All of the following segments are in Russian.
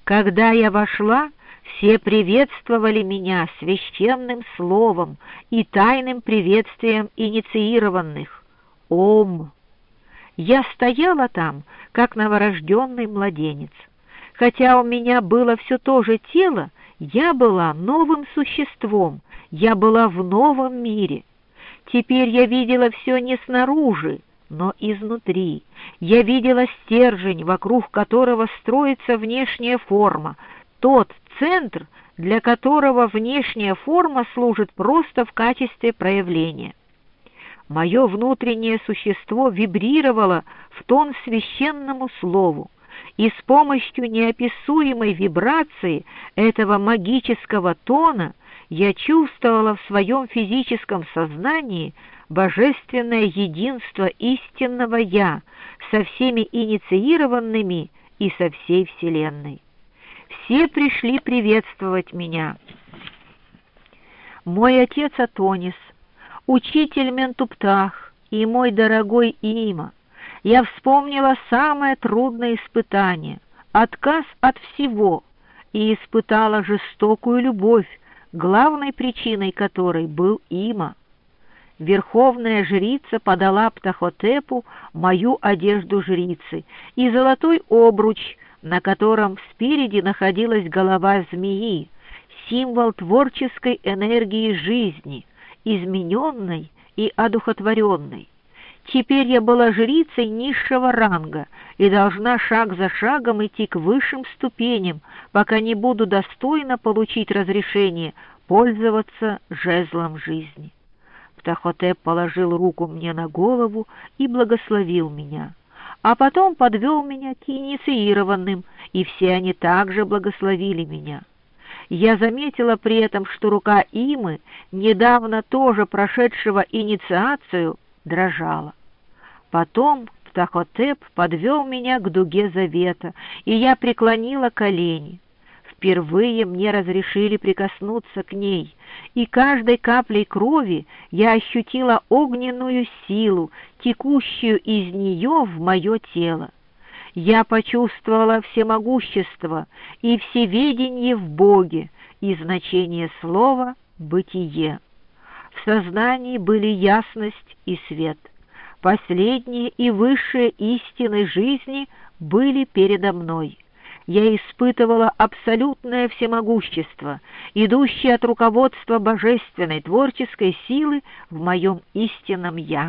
Когда я вошла, все приветствовали меня священным словом и тайным приветствием инициированных. Ом! Я стояла там, как новорожденный младенец. Хотя у меня было все то же тело, я была новым существом, я была в новом мире. Теперь я видела все не снаружи, но изнутри. Я видела стержень, вокруг которого строится внешняя форма, тот центр, для которого внешняя форма служит просто в качестве проявления. Мое внутреннее существо вибрировало в тон священному слову, и с помощью неописуемой вибрации этого магического тона я чувствовала в своем физическом сознании божественное единство истинного «Я» со всеми инициированными и со всей Вселенной. Все пришли приветствовать меня. Мой отец Атонис, учитель Ментуптах и мой дорогой Има. Я вспомнила самое трудное испытание — отказ от всего, и испытала жестокую любовь, главной причиной которой был Има. Верховная жрица подала Птахотепу мою одежду жрицы и золотой обруч, на котором спереди находилась голова змеи, символ творческой энергии жизни, измененной и одухотворенной. Теперь я была жрицей низшего ранга и должна шаг за шагом идти к высшим ступеням, пока не буду достойно получить разрешение пользоваться жезлом жизни. Птахотеп положил руку мне на голову и благословил меня, а потом подвел меня к инициированным, и все они также благословили меня. Я заметила при этом, что рука Имы, недавно тоже прошедшего инициацию, дрожала. Потом Птахотеп подвел меня к дуге завета, и я преклонила колени. Впервые мне разрешили прикоснуться к ней, и каждой каплей крови я ощутила огненную силу, текущую из нее в мое тело. Я почувствовала всемогущество и всеведение в Боге и значение слова «бытие». В сознании были ясность и свет. Последние и высшие истины жизни были передо мной. Я испытывала абсолютное всемогущество, идущее от руководства божественной творческой силы в моем истинном «Я».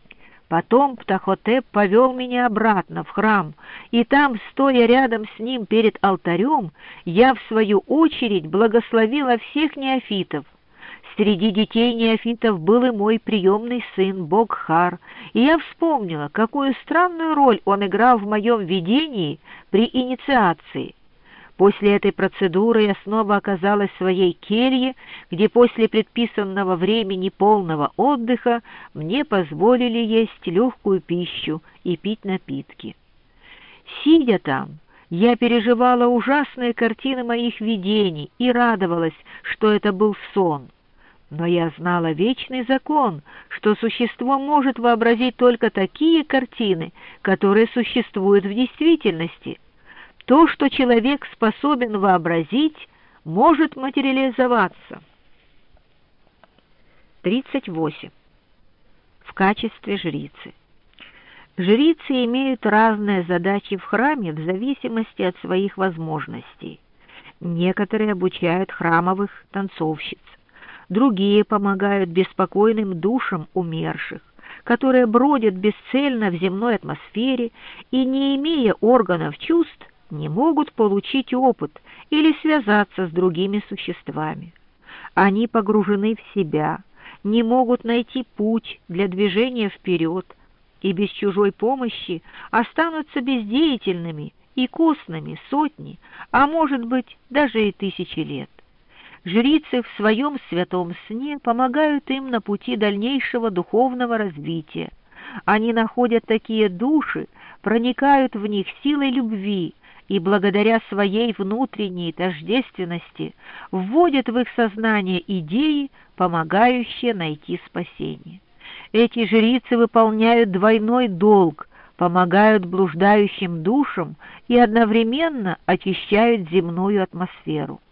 Потом Птахотеп повел меня обратно в храм, и там, стоя рядом с ним перед алтарем, я, в свою очередь, благословила всех неофитов. Среди детей неофитов был и мой приемный сын Богхар, и я вспомнила, какую странную роль он играл в моем видении при инициации. После этой процедуры я снова оказалась в своей келье, где после предписанного времени полного отдыха мне позволили есть легкую пищу и пить напитки. Сидя там, я переживала ужасные картины моих видений и радовалась, что это был сон. Но я знала вечный закон, что существо может вообразить только такие картины, которые существуют в действительности. То, что человек способен вообразить, может материализоваться. 38. В качестве жрицы. Жрицы имеют разные задачи в храме в зависимости от своих возможностей. Некоторые обучают храмовых танцовщиц, другие помогают беспокойным душам умерших, которые бродят бесцельно в земной атмосфере и, не имея органов чувств, не могут получить опыт или связаться с другими существами. Они погружены в себя, не могут найти путь для движения вперед и без чужой помощи останутся бездеятельными и костными сотни, а может быть даже и тысячи лет. Жрицы в своем святом сне помогают им на пути дальнейшего духовного развития. Они находят такие души, проникают в них силой любви и благодаря своей внутренней тождественности вводят в их сознание идеи, помогающие найти спасение. Эти жрицы выполняют двойной долг, помогают блуждающим душам и одновременно очищают земную атмосферу.